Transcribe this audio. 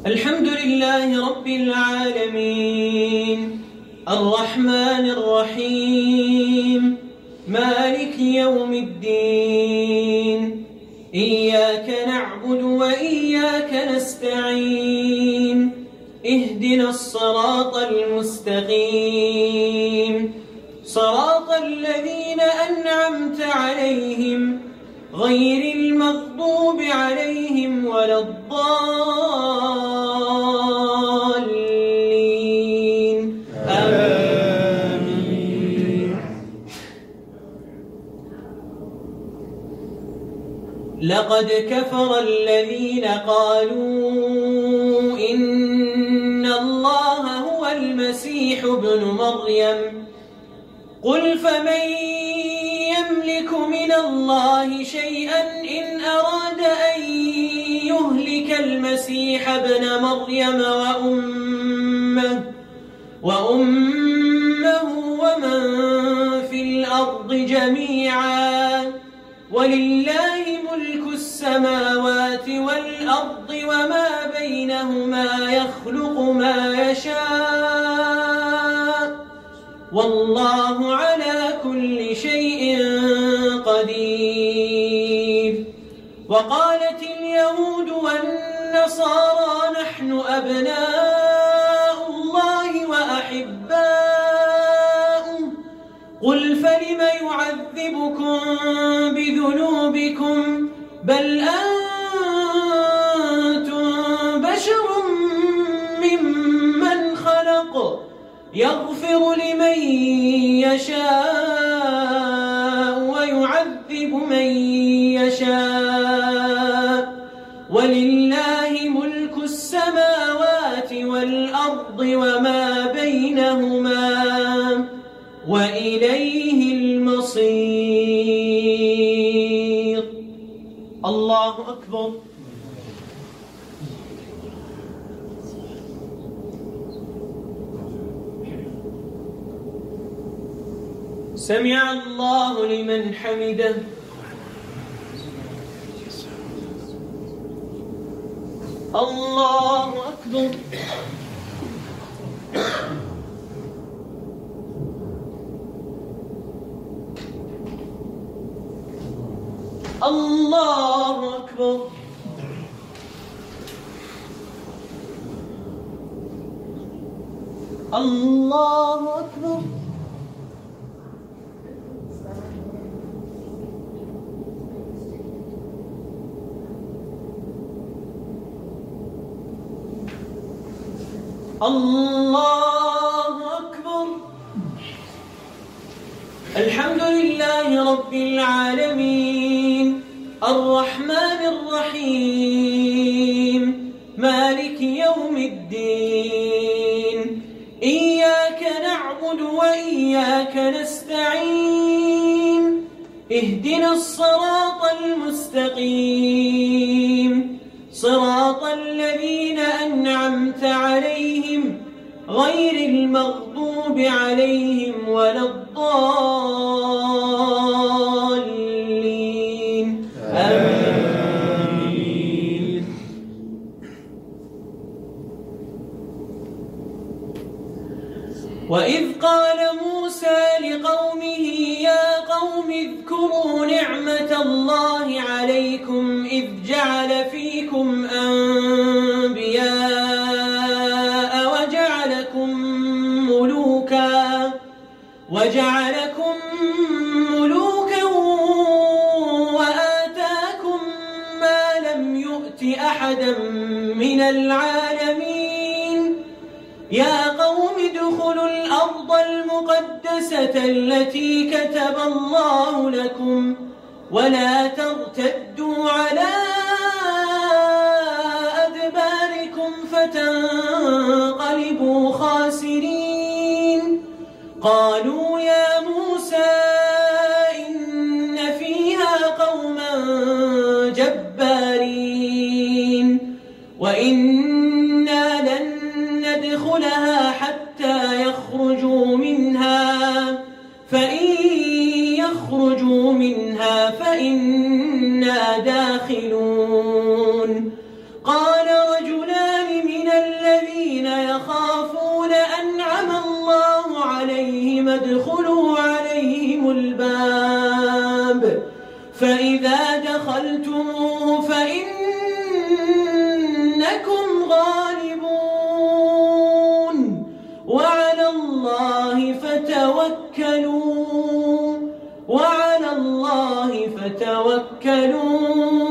الحمد لله رب العالمين الرحمن الرحيم مالك يوم الدين إياك نعبد وإياك نستعين اهدنا الصراط المستقيم صراط الذين أنعمت عليهم غير المغضوب عليهم ولا الضالين آمين. لقد كفر الذين قالوا إن الله هو المسيح ابن مريم قل فمن يملك من الله شيئا إن أراد أن يهلك المسيح ابن مريم وأمه ومن في الأرض جميعا ولله ملك السماوات والأرض وما بينهما يخلق ما يشاء والله على كل شيء قدير. وقالت اليهود والنصارى نحن أبناء الله وأحباؤه قل فلم يعذبكم بذنوبكم بل أنتم بشر ممن خلق يغفر لمن يشاء ويعذب من يشاء ولله ملك السماوات والأرض وما بينهما وإليه المصير. الله أكبر. سمع الله لمن حمده. الله أكبر. الله أكبر. الله أكبر. الله أكبر. الحمد لله رب العالمين الرحمن الرحيم مالك يوم الدين إياك نعبد وإياك نستعين اهدنا الصراط المستقيم صراط الذين أنعمت عليهم غير المغضوب عليهم ولا الضالين آمين. وإذ قال موسى لقومه يا قوم اذكروا نعمة الله عليكم إذ جعل فيكم أنبياء وجعلكم ملوكا وآتاكم ما لم يؤت أحدا من العالمين يا قوم ادخلوا الأرض المقدسة التي كتب الله لكم ولا ترتدوا على أدباركم فتنقلبوا خاسرين. قالوا يا موسى إن فيها قوما جبارين وإنا لن ندخلها حتى يخرجوا منها فإن يخرجوا منها فإنا داخلون. قال رجلان من فإذا دخلتموه فإنكم غالبون وعلى الله فتوكلوا